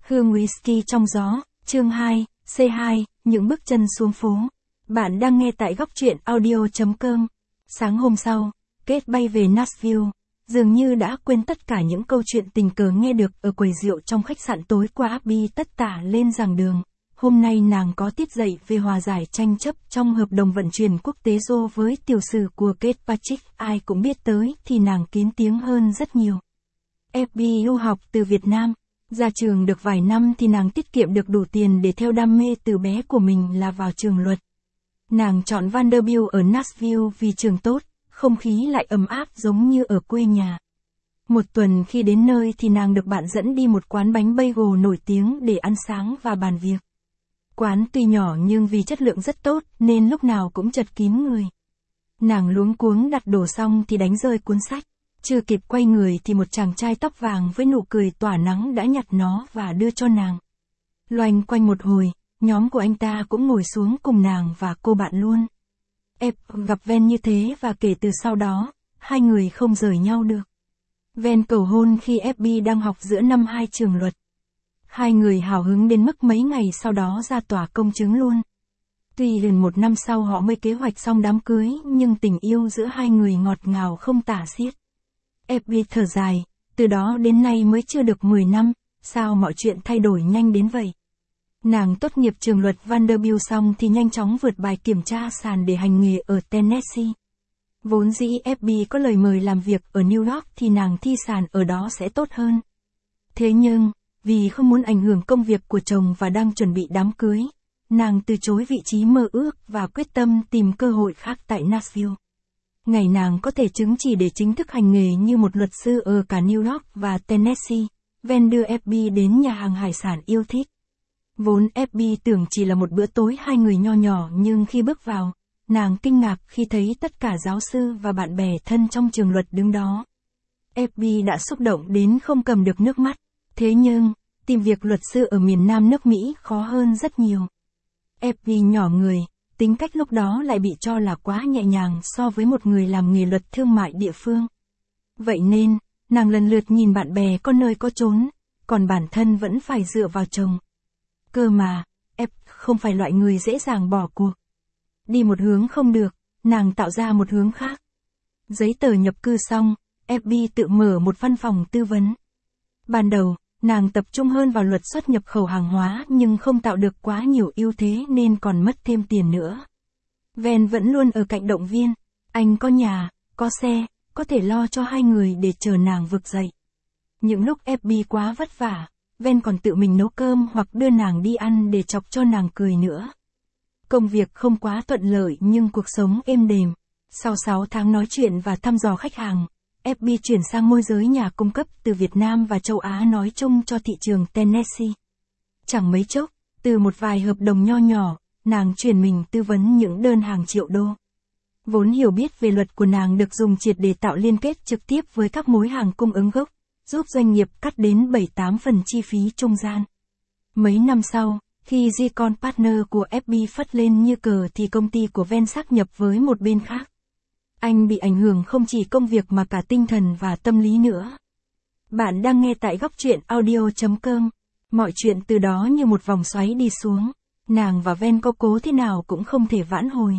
Hương whisky trong gió, chương 2, C2, những bước chân xuống phố. Bạn đang nghe tại góc truyện audio.com. Sáng hôm sau, Kate bay về Nashville, dường như đã quên tất cả những câu chuyện tình cờ nghe được ở quầy rượu trong khách sạn tối qua. Abby tất tả lên giảng đường. Hôm nay nàng có tiết dạy về hòa giải tranh chấp trong hợp đồng vận chuyển quốc tế Joe với tiểu sử của Kate Patrick. Ai cũng biết tới thì nàng kín tiếng hơn rất nhiều. Abby lưu học từ Việt Nam. Ra trường được vài năm thì nàng tiết kiệm được đủ tiền để theo đam mê từ bé của mình là vào trường luật. Nàng chọn Vanderbilt ở Nashville vì trường tốt, không khí lại ấm áp giống như ở quê nhà. Một tuần khi đến nơi thì nàng được bạn dẫn đi một quán bánh bagel nổi tiếng để ăn sáng và bàn việc. Quán tuy nhỏ nhưng vì chất lượng rất tốt nên lúc nào cũng chật kín người. Nàng luống cuống đặt đồ xong thì đánh rơi cuốn sách. Chưa kịp quay người thì một chàng trai tóc vàng với nụ cười tỏa nắng đã nhặt nó và đưa cho nàng. Loanh quanh một hồi, nhóm của anh ta cũng ngồi xuống cùng nàng và cô bạn luôn. Gặp Ven như thế và kể từ sau đó, hai người không rời nhau được. Ven cầu hôn khi Abby đang học giữa năm 2 trường luật. Hai người hào hứng đến mức mấy ngày sau đó ra tòa công chứng luôn. Tuy gần 1 năm sau họ mới kế hoạch xong đám cưới nhưng tình yêu giữa hai người ngọt ngào không tả xiết. Abby thở dài, từ đó đến nay mới chưa được 10 năm, sao mọi chuyện thay đổi nhanh đến vậy? Nàng tốt nghiệp trường luật Vanderbilt xong thì nhanh chóng vượt bài kiểm tra sàn để hành nghề ở Tennessee. Vốn dĩ Abby có lời mời làm việc ở New York thì nàng thi sàn ở đó sẽ tốt hơn. Thế nhưng, vì không muốn ảnh hưởng công việc của chồng và đang chuẩn bị đám cưới, nàng từ chối vị trí mơ ước và quyết tâm tìm cơ hội khác tại Nashville. Ngày nàng có thể chứng chỉ để chính thức hành nghề như một luật sư ở cả New York và Tennessee, Ven đưa Abby đến nhà hàng hải sản yêu thích. Vốn Abby tưởng chỉ là một bữa tối hai người nho nhỏ nhưng khi bước vào, nàng kinh ngạc khi thấy tất cả giáo sư và bạn bè thân trong trường luật đứng đó. Abby đã xúc động đến không cầm được nước mắt, thế nhưng, tìm việc luật sư ở miền Nam nước Mỹ khó hơn rất nhiều. Abby nhỏ người. Tính cách lúc đó lại bị cho là quá nhẹ nhàng so với một người làm nghề luật thương mại địa phương. Vậy nên, nàng lần lượt nhìn bạn bè có nơi có chốn, còn bản thân vẫn phải dựa vào chồng. Cơ mà, không phải loại người dễ dàng bỏ cuộc. Đi một hướng không được, nàng tạo ra một hướng khác. Giấy tờ nhập cư xong, Abby tự mở một văn phòng tư vấn. Ban đầu, nàng tập trung hơn vào luật xuất nhập khẩu hàng hóa nhưng không tạo được quá nhiều ưu thế nên còn mất thêm tiền nữa. Ven vẫn luôn ở cạnh động viên, anh có nhà, có xe, có thể lo cho hai người để chờ nàng vực dậy. Những lúc Abby quá vất vả, Ven còn tự mình nấu cơm hoặc đưa nàng đi ăn để chọc cho nàng cười nữa. Công việc không quá thuận lợi nhưng cuộc sống êm đềm. Sau 6 tháng nói chuyện và thăm dò khách hàng, Abby chuyển sang môi giới nhà cung cấp từ Việt Nam và châu Á nói chung cho thị trường Tennessee. Chẳng mấy chốc, từ một vài hợp đồng nho nhỏ, nàng chuyển mình tư vấn những đơn hàng triệu đô. Vốn hiểu biết về luật của nàng được dùng triệt để tạo liên kết trực tiếp với các mối hàng cung ứng gốc, giúp doanh nghiệp cắt đến 7-8 phần chi phí trung gian. Mấy năm sau, khi G-Con Partner của Abby phất lên như cờ thì công ty của Ven sáp nhập với một bên khác. Anh bị ảnh hưởng không chỉ công việc mà cả tinh thần và tâm lý nữa. Bạn đang nghe tại góc truyện audio.com. Mọi chuyện từ đó như một vòng xoáy đi xuống. Nàng và Ven có cố thế nào cũng không thể vãn hồi.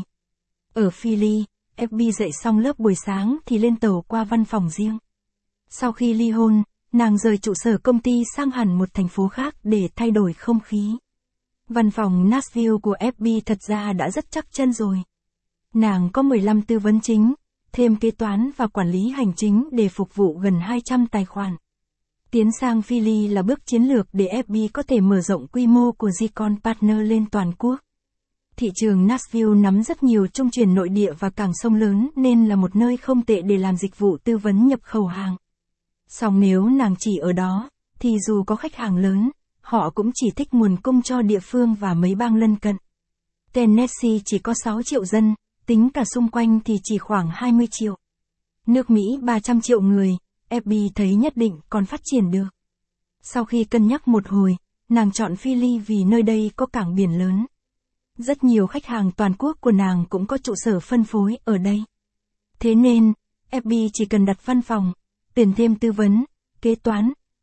Ở Philly, Abby dậy xong lớp buổi sáng thì lên tàu qua văn phòng riêng. Sau khi ly hôn, nàng rời trụ sở công ty sang hẳn một thành phố khác để thay đổi không khí. Văn phòng Nashville của Abby thật ra đã rất chắc chân rồi. Nàng có 15 tư vấn chính, thêm kế toán và quản lý hành chính để phục vụ gần 200 tài khoản. Tiến sang Philly là bước chiến lược để Abby có thể mở rộng quy mô của G-Con Partner lên toàn quốc. Thị trường Nashville nắm rất nhiều trung chuyển nội địa và cảng sông lớn nên là một nơi không tệ để làm dịch vụ tư vấn nhập khẩu hàng. Song nếu nàng chỉ ở đó, thì dù có khách hàng lớn, họ cũng chỉ thích nguồn cung cho địa phương và mấy bang lân cận. Tennessee chỉ có 6 triệu dân, tính cả xung quanh thì chỉ khoảng 20 triệu. Nước Mỹ 300 triệu người, Abby thấy nhất định còn phát triển được. Sau khi cân nhắc một hồi, nàng chọn Philly vì nơi đây có cảng biển lớn. Rất nhiều khách hàng toàn quốc của nàng cũng có trụ sở phân phối ở đây. Thế nên, Abby chỉ cần đặt văn phòng, tuyển thêm tư vấn, kế toán,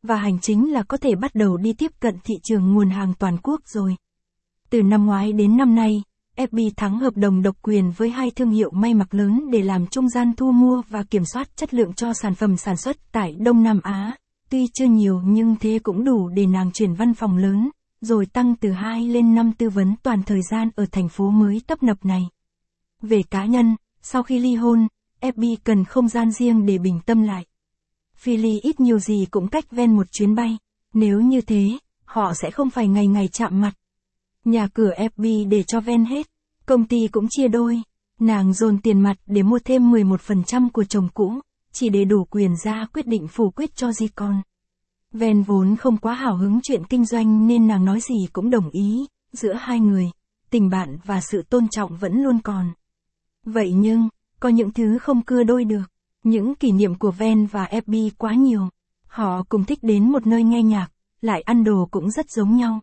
và hành chính là có thể bắt đầu đi tiếp cận thị trường nguồn hàng toàn quốc rồi. Từ năm ngoái đến năm nay, FB thắng hợp đồng độc quyền với 2 thương hiệu may mặc lớn để làm trung gian thu mua và kiểm soát chất lượng cho sản phẩm sản xuất tại Đông Nam Á. Tuy chưa nhiều nhưng thế cũng đủ để nàng chuyển văn phòng lớn, rồi tăng từ 2 lên 5 tư vấn toàn thời gian ở thành phố mới tấp nập này. Về cá nhân, sau khi ly hôn, FB cần không gian riêng để bình tâm lại. Philly ít nhiều gì cũng cách ven một chuyến bay, nếu như thế, họ sẽ không phải ngày ngày chạm mặt. Nhà cửa FB để cho ven hết, công ty cũng chia đôi, nàng dồn tiền mặt để mua thêm 11% của chồng cũ, chỉ để đủ quyền ra quyết định phủ quyết cho gì con. Ven vốn không quá hào hứng chuyện kinh doanh nên nàng nói gì cũng đồng ý, giữa hai người, tình bạn và sự tôn trọng vẫn luôn còn. Vậy nhưng, có những thứ không cưa đôi được, những kỷ niệm của Ven và FB quá nhiều. Họ cùng thích đến một nơi nghe nhạc, lại ăn đồ cũng rất giống nhau.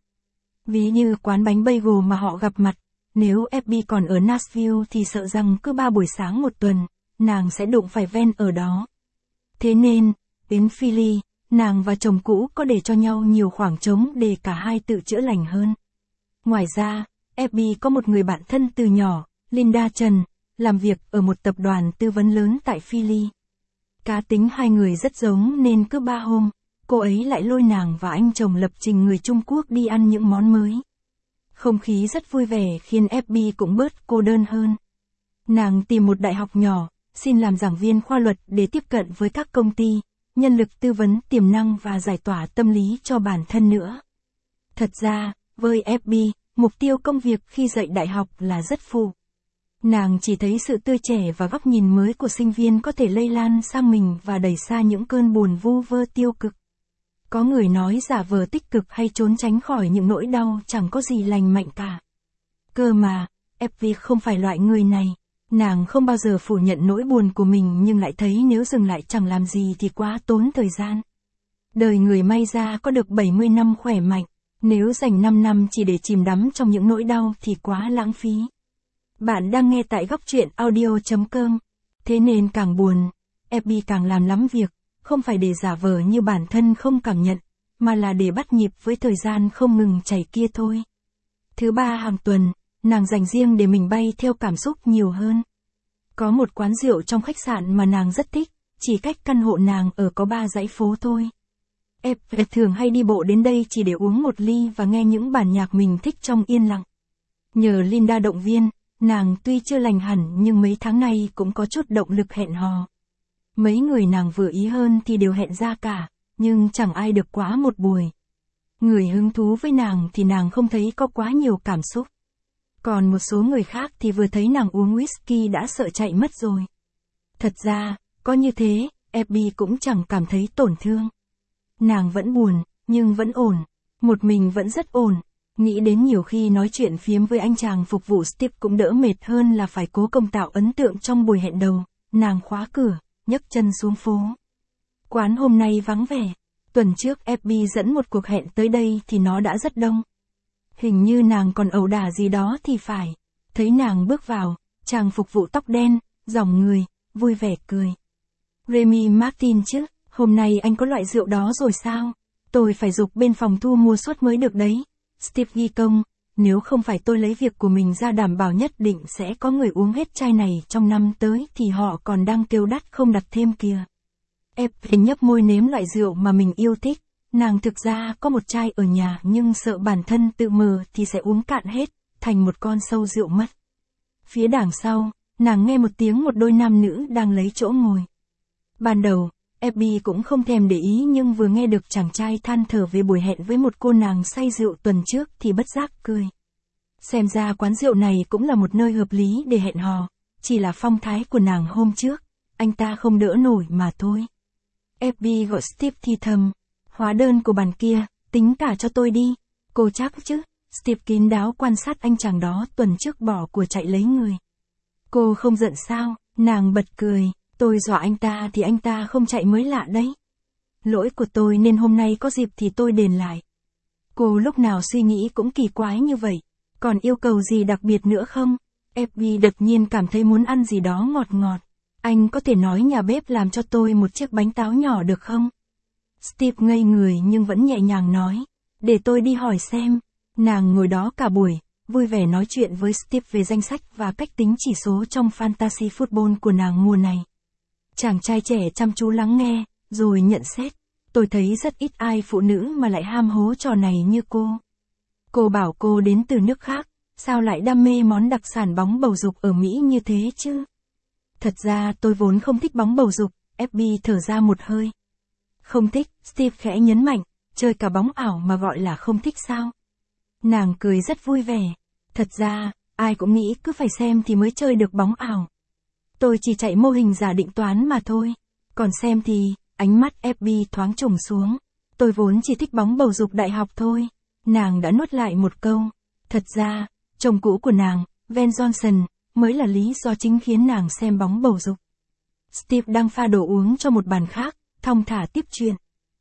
Ví như quán bánh bagel mà họ gặp mặt, nếu FB còn ở Nashville thì sợ rằng cứ 3 buổi sáng một tuần, nàng sẽ đụng phải Ven ở đó. Thế nên, đến Philly, nàng và chồng cũ có để cho nhau nhiều khoảng trống để cả hai tự chữa lành hơn. Ngoài ra, FB có một người bạn thân từ nhỏ, Linda Trần, làm việc ở một tập đoàn tư vấn lớn tại Philly. Cá tính hai người rất giống nên cứ 3 hôm, cô ấy lại lôi nàng và anh chồng lập trình người Trung Quốc đi ăn những món mới. Không khí rất vui vẻ khiến FB cũng bớt cô đơn hơn. Nàng tìm một đại học nhỏ, xin làm giảng viên khoa luật để tiếp cận với các công ty, nhân lực tư vấn tiềm năng và giải tỏa tâm lý cho bản thân nữa. Thật ra, với FB, mục tiêu công việc khi dạy đại học là rất phụ. Nàng chỉ thấy sự tươi trẻ và góc nhìn mới của sinh viên có thể lây lan sang mình và đẩy xa những cơn buồn vu vơ tiêu cực. Có người nói giả vờ tích cực hay trốn tránh khỏi những nỗi đau chẳng có gì lành mạnh cả. Cơ mà, FV không phải loại người này. Nàng không bao giờ phủ nhận nỗi buồn của mình nhưng lại thấy nếu dừng lại chẳng làm gì thì quá tốn thời gian. Đời người may ra có được 70 năm khỏe mạnh, nếu dành 5 năm chỉ để chìm đắm trong những nỗi đau thì quá lãng phí. Bạn đang nghe tại góc truyện audio.com. Thế nên càng buồn, FB càng làm lắm việc, không phải để giả vờ như bản thân không cảm nhận, mà là để bắt nhịp với thời gian không ngừng chảy kia thôi. Thứ 3 hàng tuần, nàng dành riêng để mình bay theo cảm xúc nhiều hơn. Có một quán rượu trong khách sạn mà nàng rất thích, chỉ cách căn hộ nàng ở có 3 dãy phố thôi. FB thường hay đi bộ đến đây chỉ để uống một ly và nghe những bản nhạc mình thích trong yên lặng. Nhờ Linda động viên, nàng tuy chưa lành hẳn nhưng mấy tháng nay cũng có chút động lực hẹn hò. Mấy người nàng vừa ý hơn thì đều hẹn ra cả, nhưng chẳng ai được quá một buổi. Người hứng thú với nàng thì nàng không thấy có quá nhiều cảm xúc. Còn một số người khác thì vừa thấy nàng uống whisky đã sợ chạy mất rồi. Thật ra, có như thế, FB cũng chẳng cảm thấy tổn thương. Nàng vẫn buồn, nhưng vẫn ổn. Một mình vẫn rất ổn. Nghĩ đến nhiều khi nói chuyện phiếm với anh chàng phục vụ Steve cũng đỡ mệt hơn là phải cố công tạo ấn tượng trong buổi hẹn đầu. Nàng khóa cửa, nhấc chân xuống phố. Quán hôm nay vắng vẻ. Tuần trước FB dẫn một cuộc hẹn tới đây thì nó đã rất đông. Hình như nàng còn ẩu đả gì đó thì phải. Thấy nàng bước vào, chàng phục vụ tóc đen, dòng người, vui vẻ cười. Remy Martin chứ, hôm nay anh có loại rượu đó rồi sao? Tôi phải giục bên phòng thu mua suốt mới được đấy. Steve ghi công, nếu không phải tôi lấy việc của mình ra đảm bảo nhất định sẽ có người uống hết chai này trong năm tới thì họ còn đang kêu đắt không đặt thêm kìa. FB nhấp môi nếm loại rượu mà mình yêu thích. Nàng thực ra có một chai ở nhà nhưng sợ bản thân tự mờ thì sẽ uống cạn hết, thành một con sâu rượu mất. Phía đằng sau, nàng nghe một tiếng một đôi nam nữ đang lấy chỗ ngồi. Ban đầu, FB cũng không thèm để ý nhưng vừa nghe được chàng trai than thở về buổi hẹn với một cô nàng say rượu tuần trước thì bất giác cười. Xem ra quán rượu này cũng là một nơi hợp lý để hẹn hò, chỉ là phong thái của nàng hôm trước, anh ta không đỡ nổi mà thôi. FB gọi Steve thì thầm. Hóa đơn của bàn kia, tính cả cho tôi đi. Cô chắc chứ? Steve kín đáo quan sát anh chàng đó tuần trước bỏ của chạy lấy người. Cô không giận sao? Nàng bật cười. Tôi dọa anh ta thì anh ta không chạy mới lạ đấy. Lỗi của tôi nên hôm nay có dịp thì tôi đền lại. Cô lúc nào suy nghĩ cũng kỳ quái như vậy. Còn yêu cầu gì đặc biệt nữa không? FB đột nhiên cảm thấy muốn ăn gì đó ngọt ngọt. Anh có thể nói nhà bếp làm cho tôi một chiếc bánh táo nhỏ được không? Steve ngây người nhưng vẫn nhẹ nhàng nói. Để tôi đi hỏi xem. Nàng ngồi đó cả buổi, vui vẻ nói chuyện với Steve về danh sách và cách tính chỉ số trong fantasy football của nàng mùa này. Chàng trai trẻ chăm chú lắng nghe, rồi nhận xét. Tôi thấy rất ít ai phụ nữ mà lại ham hố trò này như cô. Cô bảo cô đến từ nước khác, sao lại đam mê món đặc sản bóng bầu dục ở Mỹ như thế chứ? Thật ra tôi vốn không thích bóng bầu dục, FB thở ra một hơi. Không thích, Steve khẽ nhấn mạnh, chơi cả bóng ảo mà gọi là không thích sao? Nàng cười rất vui vẻ. Thật ra, ai cũng nghĩ cứ phải xem thì mới chơi được bóng ảo. Tôi chỉ chạy mô hình giả định toán mà thôi. Còn xem thì, ánh mắt FB thoáng trùng xuống. Tôi vốn chỉ thích bóng bầu dục đại học thôi. Nàng đã nuốt lại một câu. Thật ra, chồng cũ của nàng, Ben Johnson, mới là lý do chính khiến nàng xem bóng bầu dục. Steve đang pha đồ uống cho một bàn khác, thong thả tiếp chuyện.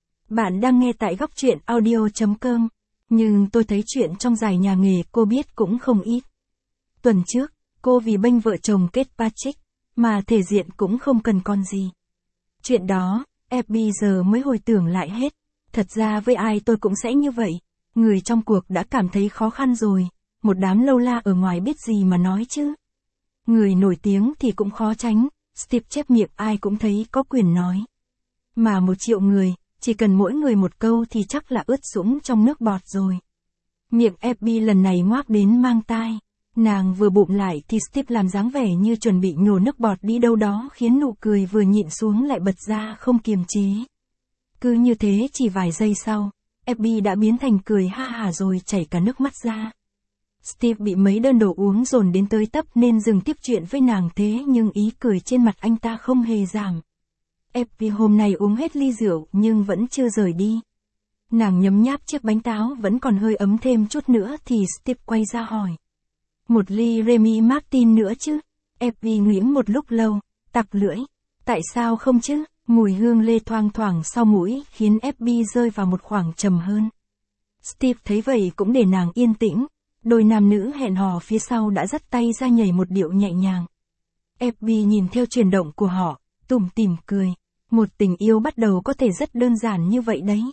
Bạn đang nghe tại góc truyện audio.com. Nhưng tôi thấy chuyện trong giải nhà nghề cô biết cũng không ít. Tuần trước, cô vì bênh vợ chồng kết Patrick, mà thể diện cũng không cần con gì. Chuyện đó, FB giờ mới hồi tưởng lại hết. Thật ra với ai tôi cũng sẽ như vậy. Người trong cuộc đã cảm thấy khó khăn rồi. Một đám lâu la ở ngoài biết gì mà nói chứ. Người nổi tiếng thì cũng khó tránh. Steve chép miệng ai cũng thấy có quyền nói. Mà 1 triệu người, chỉ cần mỗi người một câu thì chắc là ướt sũng trong nước bọt rồi. Miệng FB lần này ngoác đến mang tai. Nàng vừa bụm lại thì Steve làm dáng vẻ như chuẩn bị nhổ nước bọt đi đâu đó khiến nụ cười vừa nhịn xuống lại bật ra không kiềm chế. Cứ như thế chỉ vài giây sau, FB đã biến thành cười ha hả rồi chảy cả nước mắt ra. Steve bị mấy đơn đồ uống dồn đến tới tấp nên dừng tiếp chuyện với nàng thế nhưng ý cười trên mặt anh ta không hề giảm. FB hôm nay uống hết ly rượu nhưng vẫn chưa rời đi. Nàng nhấm nháp chiếc bánh táo vẫn còn hơi ấm thêm chút nữa thì Steve quay ra hỏi. Một ly Remy Martin nữa chứ? FB nghiễm một lúc lâu, tặc lưỡi. Tại sao không chứ? Mùi hương lê thoang thoảng sau mũi khiến FB rơi vào một khoảng trầm hơn. Steve thấy vậy cũng để nàng yên tĩnh. Đôi nam nữ hẹn hò phía sau đã dắt tay ra nhảy một điệu nhẹ nhàng. FB nhìn theo chuyển động của họ, tủm tỉm cười. Một tình yêu bắt đầu có thể rất đơn giản như vậy đấy.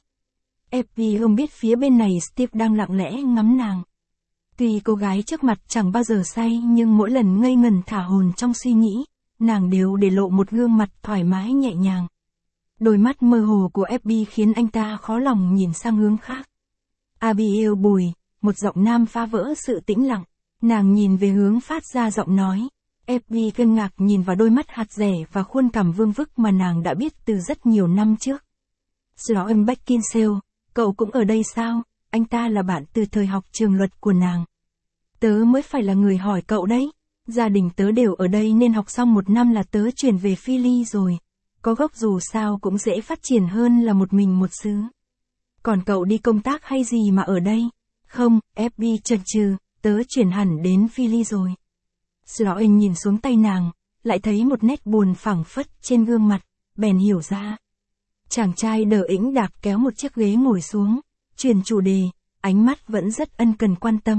FB không biết phía bên này Steve đang lặng lẽ ngắm nàng. Tuy cô gái trước mặt chẳng bao giờ say nhưng mỗi lần ngây ngần thả hồn trong suy nghĩ, nàng đều để lộ một gương mặt thoải mái nhẹ nhàng. Đôi mắt mơ hồ của FB khiến anh ta khó lòng nhìn sang hướng khác. Abigail Bùi, một giọng nam phá vỡ sự tĩnh lặng. Nàng nhìn về hướng phát ra giọng nói. FB kinh ngạc nhìn vào đôi mắt hạt rẻ và khuôn cằm vương vức mà nàng đã biết từ rất nhiều năm trước. Sloan Beckinsale, cậu cũng ở đây sao? Anh ta là bạn từ thời học trường luật của nàng. Tớ mới phải là người hỏi cậu đấy. Gia đình tớ đều ở đây nên học xong 1 năm là tớ chuyển về Philly rồi. Có gốc dù sao cũng dễ phát triển hơn là một mình một xứ. Còn cậu đi công tác hay gì mà ở đây? Không, FB chần chừ, tớ chuyển hẳn đến Philly rồi. Sloan nhìn xuống tay nàng, lại thấy một nét buồn phảng phất trên gương mặt, bèn hiểu ra. Chàng trai đờ ĩnh đạc kéo một chiếc ghế ngồi xuống, chuyển chủ đề, ánh mắt vẫn rất ân cần quan tâm.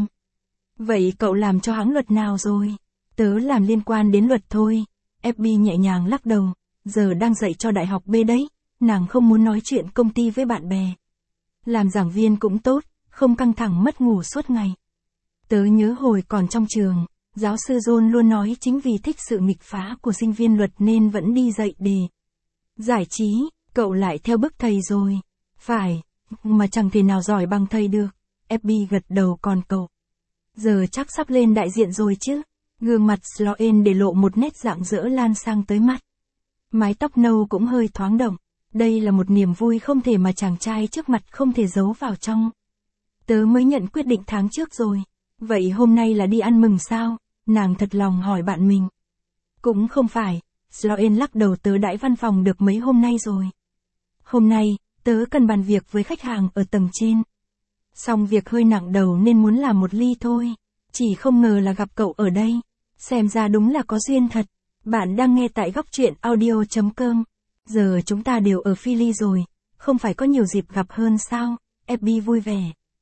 Vậy cậu làm cho hãng luật nào rồi? Tớ làm liên quan đến luật thôi. FB nhẹ nhàng lắc đầu, giờ đang dạy cho đại học B đấy, nàng không muốn nói chuyện công ty với bạn bè. Làm giảng viên cũng tốt, không căng thẳng mất ngủ suốt ngày. Tớ nhớ hồi còn trong trường, giáo sư John luôn nói chính vì thích sự nghịch phá của sinh viên luật nên vẫn đi dạy để giải trí, cậu lại theo bước thầy rồi. Phải, mà chẳng thể nào giỏi bằng thầy được. FB gật đầu còn cậu. Giờ chắc sắp lên đại diện rồi chứ. Gương mặt Sloan để lộ một nét rạng rỡ lan sang tới mắt. Mái tóc nâu cũng hơi thoáng động. Đây là một niềm vui không thể mà chàng trai trước mặt không thể giấu vào trong. Tớ mới nhận quyết định tháng trước rồi. Vậy hôm nay là đi ăn mừng sao? Nàng thật lòng hỏi bạn mình. Cũng không phải. Sloan lắc đầu, tớ đãi văn phòng được mấy hôm nay rồi. Hôm nay, tớ cần bàn việc với khách hàng ở tầng trên. Xong việc hơi nặng đầu nên muốn làm một ly thôi. Chỉ không ngờ là gặp cậu ở đây. Xem ra đúng là có duyên thật. Bạn đang nghe tại góc truyện audio.com. Giờ chúng ta đều ở Philly rồi. Không phải có nhiều dịp gặp hơn sao? FB vui vẻ.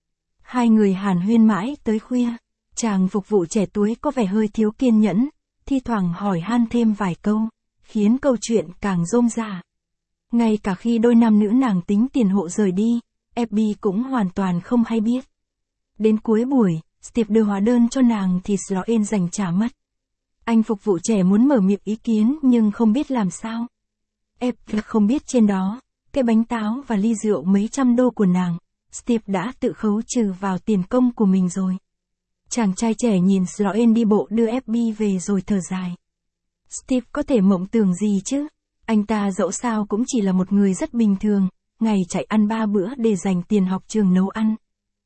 Hai người hàn huyên mãi tới khuya. Chàng phục vụ trẻ tuổi có vẻ hơi thiếu kiên nhẫn. Thi thoảng hỏi han thêm vài câu. Khiến câu chuyện càng rôm rả. Ngay cả khi đôi nam nữ nàng tính tiền hộ rời đi, FBI cũng hoàn toàn không hay biết. Đến cuối buổi, Steve đưa hóa đơn cho nàng thì Sloane giành trả mất. Anh phục vụ trẻ muốn mở miệng ý kiến nhưng không biết làm sao. FBI không biết trên đó, cái bánh táo và ly rượu mấy trăm đô của nàng, Steve đã tự khấu trừ vào tiền công của mình rồi. Chàng trai trẻ nhìn Sloane đi bộ đưa FBI về rồi thở dài. Steve có thể mộng tưởng gì chứ? Anh ta dẫu sao cũng chỉ là một người rất bình thường, ngày chạy ăn 3 bữa để dành tiền học trường nấu ăn.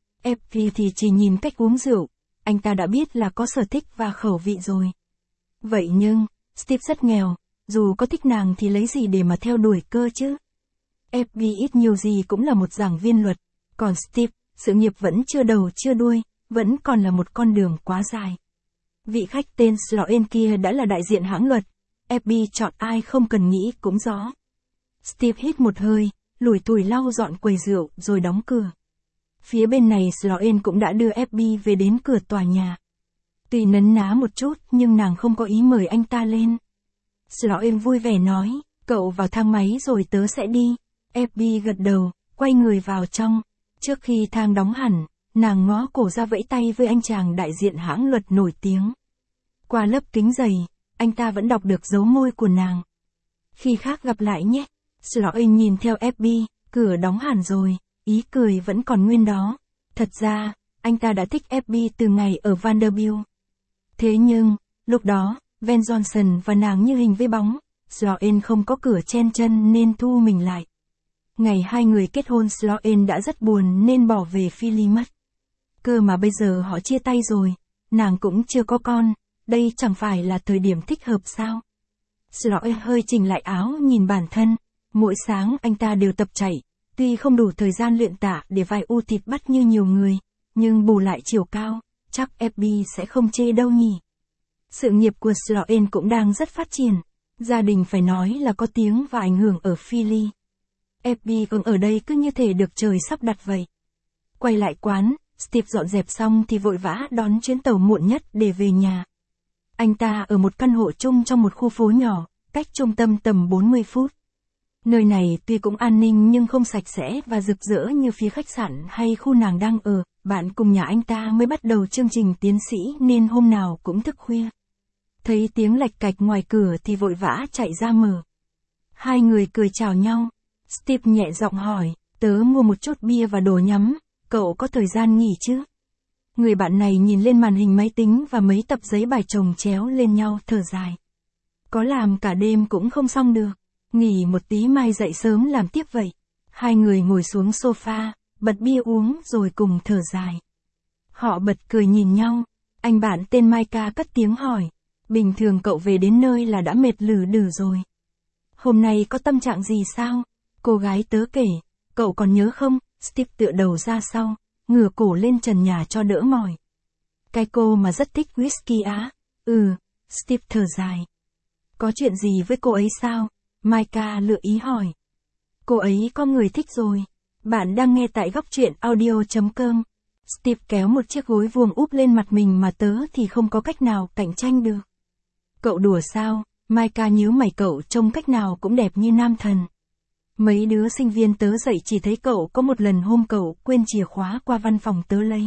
FBI thì chỉ nhìn cách uống rượu, anh ta đã biết là có sở thích và khẩu vị rồi. Vậy nhưng, Steve rất nghèo, dù có thích nàng thì lấy gì để mà theo đuổi cơ chứ? FBI ít nhiều gì cũng là một giảng viên luật, còn Steve, sự nghiệp vẫn chưa đầu chưa đuôi, vẫn còn là một con đường quá dài. Vị khách tên Sloane kia đã là đại diện hãng luật, FBI chọn ai không cần nghĩ cũng rõ. Steve hít một hơi, lủi thủi lau dọn quầy rượu rồi đóng cửa. Phía bên này Sloane cũng đã đưa FBI về đến cửa tòa nhà. Tuy nấn ná một chút nhưng nàng không có ý mời anh ta lên. Sloane vui vẻ nói, cậu vào thang máy rồi tớ sẽ đi. FBI gật đầu, quay người vào trong. Trước khi thang đóng hẳn, nàng ngó cổ ra vẫy tay với anh chàng đại diện hãng luật nổi tiếng. Qua lớp kính dày, anh ta vẫn đọc được dấu môi của nàng. Khi khác gặp lại nhé. Sloane nhìn theo FBI, cửa đóng hẳn rồi, ý cười vẫn còn nguyên đó. Thật ra, anh ta đã thích FBI từ ngày ở Vanderbilt. Thế nhưng, lúc đó, Van Johnson và nàng như hình với bóng, Sloane không có cửa chen chân nên thu mình lại. Ngày hai người kết hôn Sloane đã rất buồn nên bỏ về Philly mất. Cơ mà bây giờ họ chia tay rồi, nàng cũng chưa có con, đây chẳng phải là thời điểm thích hợp sao? Sloane hơi chỉnh lại áo nhìn bản thân, mỗi sáng anh ta đều tập chạy, tuy không đủ thời gian luyện tạ để vai u thịt bắt như nhiều người, nhưng bù lại chiều cao, chắc FBI sẽ không chê đâu nhỉ. Sự nghiệp của Sloane cũng đang rất phát triển, gia đình phải nói là có tiếng và ảnh hưởng ở Philly. FBI còn ở đây cứ như thể được trời sắp đặt vậy. Quay lại quán, Steve dọn dẹp xong thì vội vã đón chuyến tàu muộn nhất để về nhà. Anh ta ở một căn hộ chung trong một khu phố nhỏ, cách trung tâm tầm 40 phút. Nơi này tuy cũng an ninh nhưng không sạch sẽ và rực rỡ như phía khách sạn hay khu nàng đang ở. Bạn cùng nhà anh ta mới bắt đầu chương trình tiến sĩ nên hôm nào cũng thức khuya. Thấy tiếng lạch cạch ngoài cửa thì vội vã chạy ra mở. Hai người cười chào nhau. Steve nhẹ giọng hỏi, tớ mua một chút bia và đồ nhắm, cậu có thời gian nghỉ chứ? Người bạn này nhìn lên màn hình máy tính và mấy tập giấy bài chồng chéo lên nhau thở dài. Có làm cả đêm cũng không xong được, nghỉ một tí mai dậy sớm làm tiếp vậy. Hai người ngồi xuống sofa, bật bia uống rồi cùng thở dài. Họ bật cười nhìn nhau, anh bạn tên Micah cất tiếng hỏi, bình thường cậu về đến nơi là đã mệt lử đử rồi. Hôm nay có tâm trạng gì sao? Cô gái tớ kể, cậu còn nhớ không? Steve tựa đầu ra sau, ngửa cổ lên trần nhà cho đỡ mỏi. Cái cô mà rất thích whisky á? Steve thở dài. Có chuyện gì với cô ấy sao? Micah lựa ý hỏi. Cô ấy có người thích rồi. Bạn đang nghe tại góc truyện audio.com. Steve kéo một chiếc gối vuông úp lên mặt mình mà tớ thì không có cách nào cạnh tranh được. Cậu đùa sao? Micah nhíu mày, cậu trông cách nào cũng đẹp như nam thần. Mấy đứa sinh viên tớ dạy chỉ thấy cậu có một lần hôm cậu quên chìa khóa qua văn phòng tớ lấy.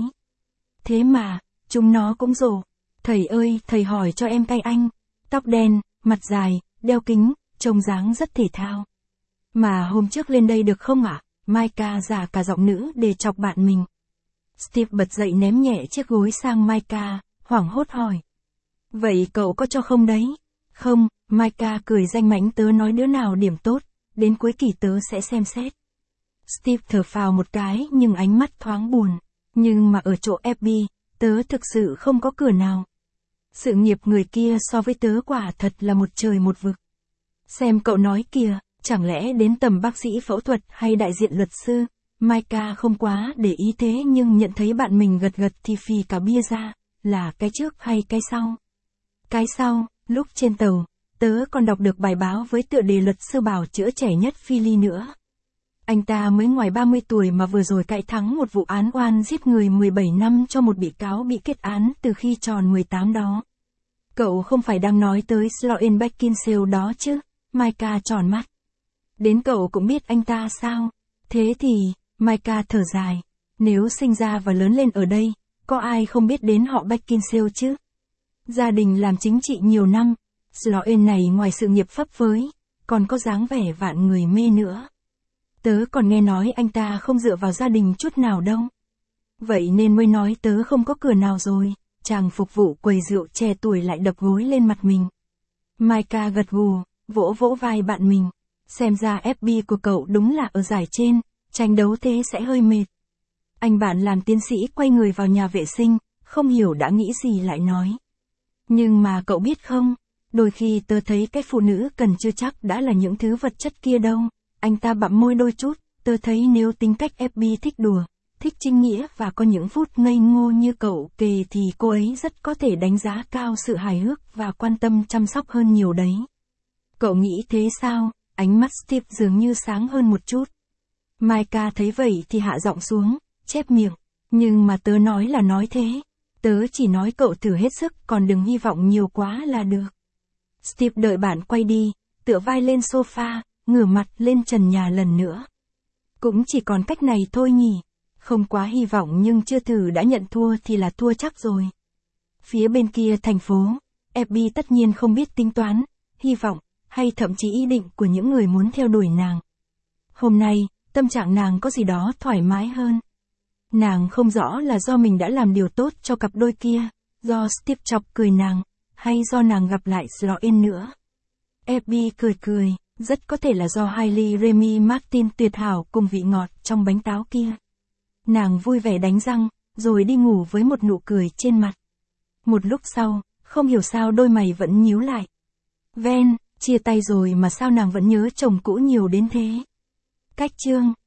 Thế mà, chúng nó cũng rồ. Thầy ơi, thầy hỏi cho em cay anh. Tóc đen, mặt dài, đeo kính, trông dáng rất thể thao. Mà hôm trước lên đây được không ạ? Micah giả cả giọng nữ để chọc bạn mình. Steve bật dậy ném nhẹ chiếc gối sang Micah, hoảng hốt hỏi. Vậy cậu có cho không đấy? Không, Micah cười danh mãnh, tớ nói đứa nào điểm tốt, đến cuối kỳ tớ sẽ xem xét. Steve thở phào một cái nhưng ánh mắt thoáng buồn. Nhưng mà ở chỗ FBI, tớ thực sự không có cửa nào. Sự nghiệp người kia so với tớ quả thật là một trời một vực. Xem cậu nói kìa, chẳng lẽ đến tầm bác sĩ phẫu thuật hay đại diện luật sư? Micah không quá để ý thế nhưng nhận thấy bạn mình gật gật thì phì cả bia ra, là cái trước hay cái sau? Cái sau, lúc trên tàu, tớ còn đọc được bài báo với tựa đề luật sư bảo chữa trẻ nhất Philly nữa. Anh ta mới ngoài 30 tuổi mà vừa rồi cãi thắng một vụ án oan giết người 17 năm cho một bị cáo bị kết án từ khi tròn 18 đó. Cậu không phải đang nói tới Sloane Beckinsale đó chứ? Micah tròn mắt. Đến cậu cũng biết anh ta sao? Thế thì, Micah thở dài. Nếu sinh ra và lớn lên ở đây, có ai không biết đến họ Beckinsale chứ? Gia đình làm chính trị nhiều năm, Sloan này ngoài sự nghiệp phấp phới, còn có dáng vẻ vạn người mê nữa. Tớ còn nghe nói anh ta không dựa vào gia đình chút nào đâu. Vậy nên mới nói tớ không có cửa nào rồi. Chàng phục vụ quầy rượu trẻ tuổi lại đập gối lên mặt mình. Micah gật gù, vỗ vỗ vai bạn mình. Xem ra FB của cậu đúng là ở giải trên, tranh đấu thế sẽ hơi mệt. Anh bạn làm tiến sĩ quay người vào nhà vệ sinh, không hiểu đã nghĩ gì lại nói. Nhưng mà cậu biết không, đôi khi tớ thấy cái phụ nữ cần chưa chắc đã là những thứ vật chất kia đâu. Anh ta bặm môi đôi chút, tớ thấy nếu tính cách FB thích đùa, thích chính nghĩa và có những phút ngây ngô như cậu kể thì cô ấy rất có thể đánh giá cao sự hài hước và quan tâm chăm sóc hơn nhiều đấy. Cậu nghĩ thế sao? Ánh mắt Steve dường như sáng hơn một chút. Micah thấy vậy thì hạ giọng xuống, chép miệng. Nhưng mà tớ nói là nói thế. Tớ chỉ nói cậu thử hết sức còn đừng hy vọng nhiều quá là được. Steve đợi bạn quay đi, tựa vai lên sofa, ngửa mặt lên trần nhà lần nữa. Cũng chỉ còn cách này thôi nhỉ. Không quá hy vọng nhưng chưa thử đã nhận thua thì là thua chắc rồi. Phía bên kia thành phố, FB tất nhiên không biết tính toán, hy vọng, hay thậm chí ý định của những người muốn theo đuổi nàng. Hôm nay, tâm trạng nàng có gì đó thoải mái hơn. Nàng không rõ là do mình đã làm điều tốt cho cặp đôi kia, do Steve chọc cười nàng, hay do nàng gặp lại Sloan nữa. FB cười cười, rất có thể là do Hailey Remy Martin tuyệt hảo cùng vị ngọt trong bánh táo kia. Nàng vui vẻ đánh răng, rồi đi ngủ với một nụ cười trên mặt. Một lúc sau, không hiểu sao đôi mày vẫn nhíu lại. Ven, chia tay rồi mà sao nàng vẫn nhớ chồng cũ nhiều đến thế? Cách chương